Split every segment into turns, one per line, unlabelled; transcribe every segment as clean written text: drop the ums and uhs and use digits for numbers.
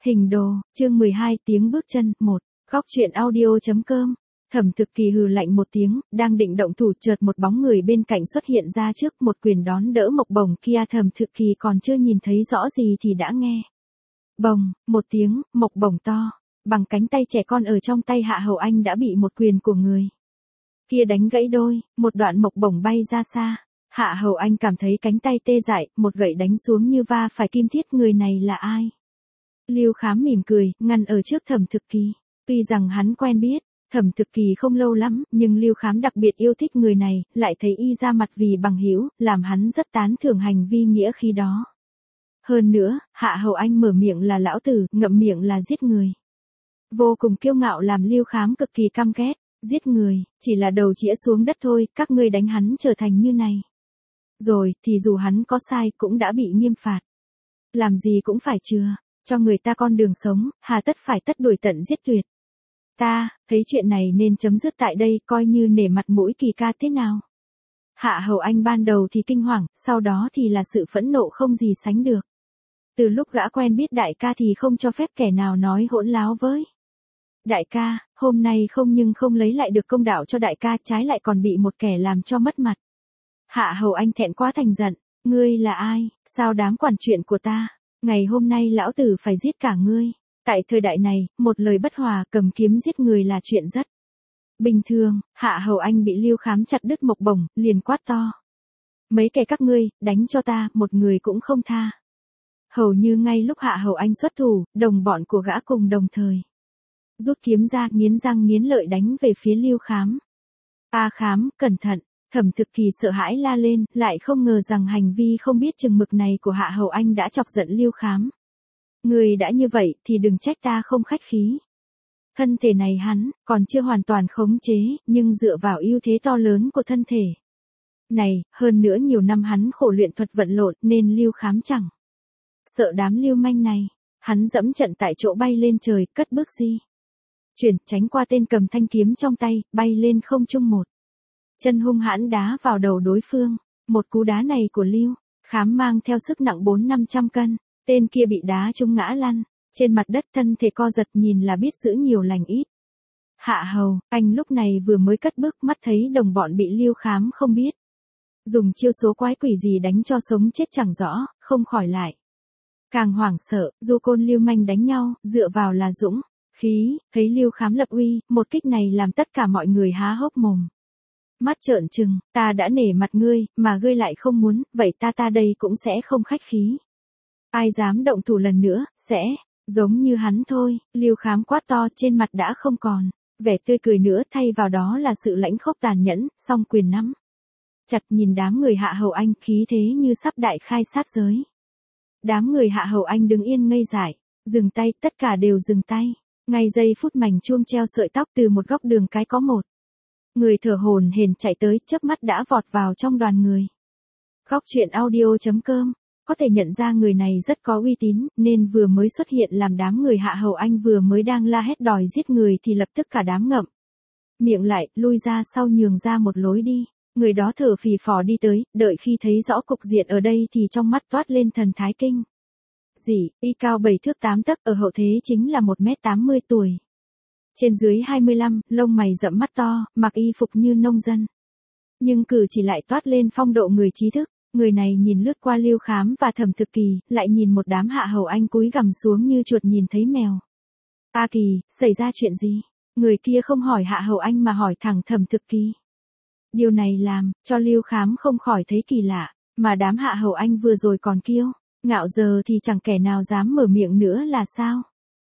Hình đồ, chương 12 tiếng bước chân, 1, góc truyện audio.com. Thẩm Thực Kỳ hừ lạnh một tiếng, đang định động thủ chợt một bóng người bên cạnh xuất hiện ra trước, một quyền đón đỡ Mộc Bổng kia. Thẩm Thực Kỳ còn chưa nhìn thấy rõ gì thì đã nghe. Bồng, một tiếng, Mộc Bổng to, bằng cánh tay trẻ con ở trong tay Hạ Hầu Anh đã bị một quyền của người kia đánh gãy đôi, một đoạn Mộc Bổng bay ra xa. Hạ Hầu Anh cảm thấy cánh tay tê dại, một gậy đánh xuống như va phải kim thiết. Người này là ai? Lưu Khám mỉm cười, ngăn ở trước Thẩm Thực Kỳ. Tuy rằng hắn quen biết Thẩm Thực Kỳ không lâu lắm, nhưng Lưu Khám đặc biệt yêu thích người này, lại thấy y ra mặt vì bằng hữu, làm hắn rất tán thưởng hành vi nghĩa khí đó. Hơn nữa, Hạ Hầu Anh mở miệng là lão tử, ngậm miệng là giết người. Vô cùng kiêu ngạo làm Lưu Khám cực kỳ căm ghét. Giết người, chỉ là đầu chĩa xuống đất thôi, các ngươi đánh hắn trở thành như này. Rồi, thì dù hắn có sai cũng đã bị nghiêm phạt. Làm gì cũng phải chừa cho người ta con đường sống, hà tất phải tất đuổi tận giết tuyệt. Ta, thấy chuyện này nên chấm dứt tại đây, coi như nể mặt mũi Kỳ ca thế nào. Hạ Hầu Anh ban đầu thì kinh hoàng, sau đó thì là sự phẫn nộ không gì sánh được. Từ lúc gã quen biết đại ca thì không cho phép kẻ nào nói hỗn láo với. Đại ca, hôm nay không lấy lại được công đạo cho đại ca, trái lại còn bị một kẻ làm cho mất mặt. Hạ Hầu Anh thẹn quá thành giận, ngươi là ai, sao dám quản chuyện của ta, ngày hôm nay lão tử phải giết cả ngươi. Tại thời đại này, một lời bất hòa cầm kiếm giết người là chuyện rất bình thường. Hạ Hầu Anh bị Lưu Khám chặt đứt Mộc Bổng, liền quát to. Mấy kẻ các ngươi, đánh cho ta, một người cũng không tha. Hầu như ngay lúc Hạ Hầu Anh xuất thủ, đồng bọn của gã cùng đồng thời rút kiếm ra, nghiến răng nghiến lợi đánh về phía Lưu Khám. A Khám, cẩn thận. Thẩm Thực Kỳ sợ hãi la lên, lại không ngờ rằng hành vi không biết chừng mực này của Hạ Hầu Anh đã chọc giận Lưu Khám. Người đã như vậy thì đừng trách ta không khách khí. Thân thể này hắn còn chưa hoàn toàn khống chế, nhưng dựa vào ưu thế to lớn của thân thể này, hơn nữa nhiều năm hắn khổ luyện thuật vận lộn nên Lưu Khám chẳng sợ đám lưu manh này. Hắn dẫm trận tại chỗ bay lên trời, cất bước di chuyển, tránh qua tên cầm thanh kiếm trong tay, bay lên không trung, một chân hung hãn đá vào đầu đối phương. Một cú đá này của Lưu Khám mang theo sức nặng 400-500 cân, tên kia bị đá trúng ngã lăn trên mặt đất, thân thể co giật, nhìn là biết giữ nhiều lành ít. Hạ Hầu Anh lúc này vừa mới cất bước, mắt thấy đồng bọn bị Lưu Khám không biết dùng chiêu số quái quỷ gì đánh cho sống chết chẳng rõ, không khỏi lại càng hoảng sợ. Du côn lưu manh đánh nhau, dựa vào là dũng khí, thấy Lưu Khám lập uy, một kích này làm tất cả mọi người há hốc mồm mắt trợn trừng. Ta đã nể mặt ngươi, mà ngươi lại không muốn, vậy ta đây cũng sẽ không khách khí. Ai dám động thủ lần nữa, sẽ giống như hắn thôi. Lưu Khám quát to, trên mặt đã không còn vẻ tươi cười nữa, thay vào đó là sự lãnh khốc tàn nhẫn, song quyền nắm chặt, nhìn đám người Hạ Hầu Anh, khí thế như sắp đại khai sát giới. Đám người Hạ Hầu Anh đứng yên ngây dại, dừng tay, tất cả đều dừng tay. Ngay giây phút mảnh chuông treo sợi tóc, từ một góc đường cái có một người thở hổn hển chạy tới, chớp mắt đã vọt vào trong đoàn người. Góc truyện audio.com. Có thể nhận ra người này rất có uy tín, nên vừa mới xuất hiện làm đám người Hạ Hầu Anh vừa mới đang la hét đòi giết người thì lập tức cả đám ngậm miệng lại, lui ra sau, nhường ra một lối đi. Người đó thở phì phò đi tới, đợi khi thấy rõ cục diện ở đây thì trong mắt toát lên thần thái kinh dị. Y cao 7 thước 8 tấc, ở hậu thế chính là 1m80 tuổi. Trên dưới 25, lông mày rậm, mắt to, mặc y phục như nông dân. Nhưng cử chỉ lại toát lên phong độ người trí thức. Người này nhìn lướt qua Lưu Khám và Thẩm Thực Kỳ, lại nhìn một đám Hạ Hầu Anh cúi gằm xuống như chuột nhìn thấy mèo. A Kỳ, xảy ra chuyện gì? Người kia không hỏi Hạ Hầu Anh mà hỏi thẳng Thẩm Thực Kỳ. Điều này làm cho Lưu Khám không khỏi thấy kỳ lạ, mà đám Hạ Hầu Anh vừa rồi còn kiêu ngạo, giờ thì chẳng kẻ nào dám mở miệng nữa là sao?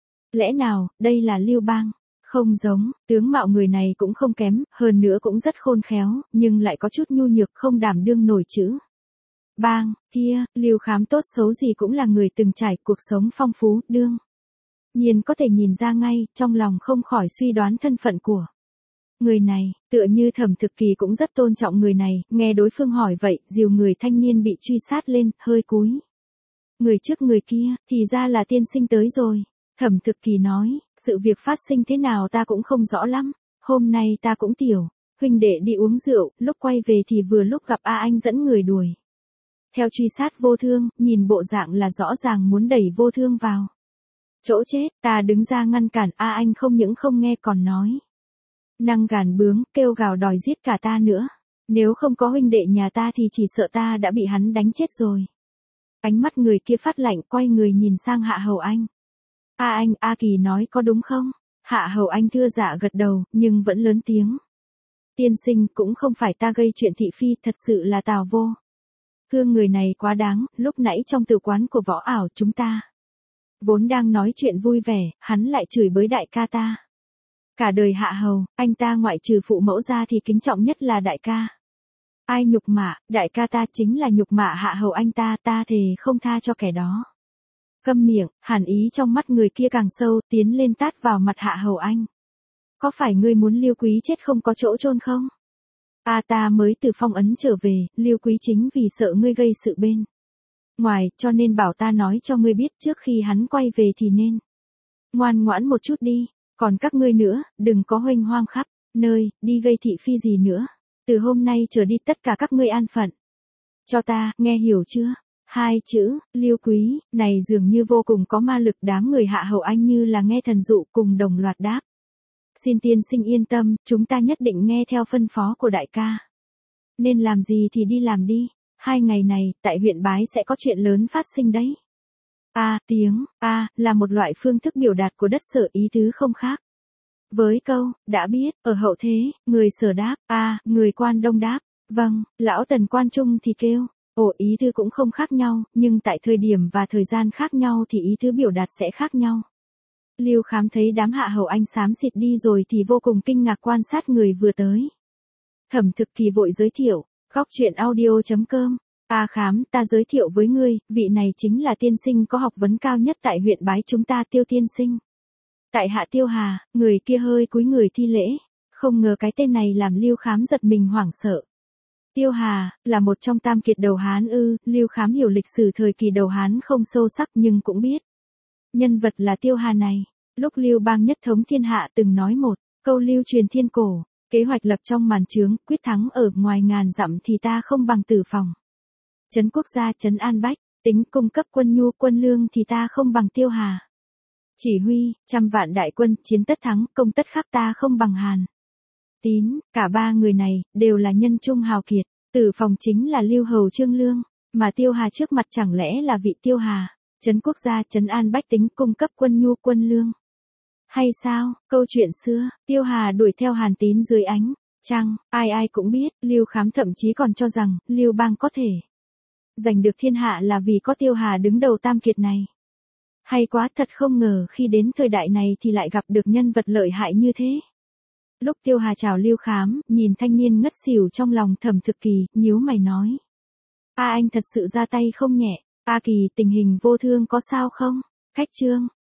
Lẽ nào, đây là Lưu Bang? Không giống, tướng mạo người này cũng không kém, hơn nữa cũng rất khôn khéo, nhưng lại có chút nhu nhược, không đảm đương nổi chữ Bang kia. Lưu Khám tốt xấu gì cũng là người từng trải cuộc sống phong phú, đương nhiên có thể nhìn ra ngay, trong lòng không khỏi suy đoán thân phận của người này. Tựa như Thẩm Thực Kỳ cũng rất tôn trọng người này, nghe đối phương hỏi vậy, dìu người thanh niên bị truy sát lên, hơi cúi người trước người kia, thì ra là tiên sinh tới rồi. Thẩm Thực Kỳ nói, sự việc phát sinh thế nào ta cũng không rõ lắm, hôm nay ta cũng tiểu huynh đệ đi uống rượu, lúc quay về thì vừa lúc gặp A Anh dẫn người đuổi theo truy sát Vô Thương, nhìn bộ dạng là rõ ràng muốn đẩy Vô Thương vào Chỗ chết, ta đứng ra ngăn cản, anh không những không nghe còn nói. Năng gàn bướng, kêu gào đòi giết cả ta nữa. Nếu không có huynh đệ nhà ta thì chỉ sợ ta đã bị hắn đánh chết rồi. Ánh mắt người kia phát lạnh, quay người nhìn sang Hạ Hầu Anh. Anh, A Kỳ nói có đúng không? Hạ Hầu Anh thưa dạ gật đầu, nhưng vẫn lớn tiếng. Tiên sinh, cũng không phải ta gây chuyện thị phi, thật sự là Tào Vô. Thương người này quá đáng, lúc nãy trong tử quán của Võ Ảo chúng ta. Vốn đang nói chuyện vui vẻ, hắn lại chửi bới đại ca ta. Cả đời Hạ Hầu, anh ta ngoại trừ phụ mẫu ra thì kính trọng nhất là đại ca. Ai nhục mạ, đại ca ta chính là nhục mạ Hạ Hầu anh ta thề không tha cho kẻ đó. Câm miệng, hàn ý trong mắt người kia càng sâu, tiến lên tát vào mặt Hạ Hầu Anh. Có phải ngươi muốn Lưu Quý chết không có chỗ chôn không? Ta mới từ phong ấn trở về, Lưu Quý chính vì sợ ngươi gây sự bên ngoài, cho nên bảo ta nói cho ngươi biết trước khi hắn quay về thì nên ngoan ngoãn một chút đi, còn các ngươi nữa, đừng có huênh hoang khắp nơi, đi gây thị phi gì nữa. Từ hôm nay trở đi tất cả các ngươi an phận. Cho ta, nghe hiểu chưa? Hai chữ, Lưu Quý, này dường như vô cùng có ma lực, đám người Hạ Hầu Anh như là nghe thần dụ cùng đồng loạt đáp. Xin tiên sinh yên tâm, chúng ta nhất định nghe theo phân phó của đại ca. Nên làm gì thì đi làm đi, 2 ngày này, tại huyện Bái sẽ có chuyện lớn phát sinh đấy. Tiếng là một loại phương thức biểu đạt của đất Sở, ý tứ không khác với câu, đã biết, ở hậu thế, người Sở đáp, người Quan Đông đáp, vâng, lão Tần Quan Trung thì kêu, ý tứ cũng không khác nhau, nhưng tại thời điểm và thời gian khác nhau thì ý tứ biểu đạt sẽ khác nhau. Lưu Khám thấy đám Hạ Hầu Anh xám xịt đi rồi thì vô cùng kinh ngạc quan sát người vừa tới. Thẩm Thực Kỳ vội giới thiệu, góc truyện audio.com. Khám, ta giới thiệu với ngươi, vị này chính là tiên sinh có học vấn cao nhất tại huyện Bái chúng ta, Tiêu tiên sinh. Tại Hạ Tiêu Hà, người kia hơi cúi người thi lễ, không ngờ cái tên này làm Lưu Khám giật mình hoảng sợ. Tiêu Hà, là một trong tam kiệt đầu Hán ư? Lưu Khám hiểu lịch sử thời kỳ đầu Hán không sâu sắc nhưng cũng biết. Nhân vật là Tiêu Hà này, lúc Lưu Bang nhất thống thiên hạ từng nói một câu lưu truyền thiên cổ, kế hoạch lập trong màn trướng, quyết thắng ở ngoài ngàn dặm thì ta không bằng Tử Phòng. Trấn quốc gia, trấn an bách, tính cung cấp quân nhu quân lương thì ta không bằng Tiêu Hà. Chỉ huy, 100 vạn đại quân, chiến tất thắng, công tất khắc ta không bằng Hàn Tín. Cả 3 người này, đều là nhân trung hào kiệt. Tử Phòng chính là Lưu Hầu Trương Lương, mà Tiêu Hà trước mặt chẳng lẽ là vị Tiêu Hà, trấn quốc gia, trấn an bách tính, cung cấp quân nhu quân lương. Hay sao, câu chuyện xưa, Tiêu Hà đuổi theo Hàn Tín dưới ánh trăng, ai cũng biết, Lưu Khám thậm chí còn cho rằng, Lưu Bang có thể giành được thiên hạ là vì có Tiêu Hà đứng đầu tam kiệt này. Hay quá, thật không ngờ khi đến thời đại này thì lại gặp được nhân vật lợi hại như thế. Lúc Tiêu Hà chào Lưu Khám, nhìn thanh niên ngất xỉu trong lòng Thẩm Thực Kỳ, nhíu mày nói. Anh thật sự ra tay không nhẹ. Kỳ, tình hình vô thương có sao không? Khách trương,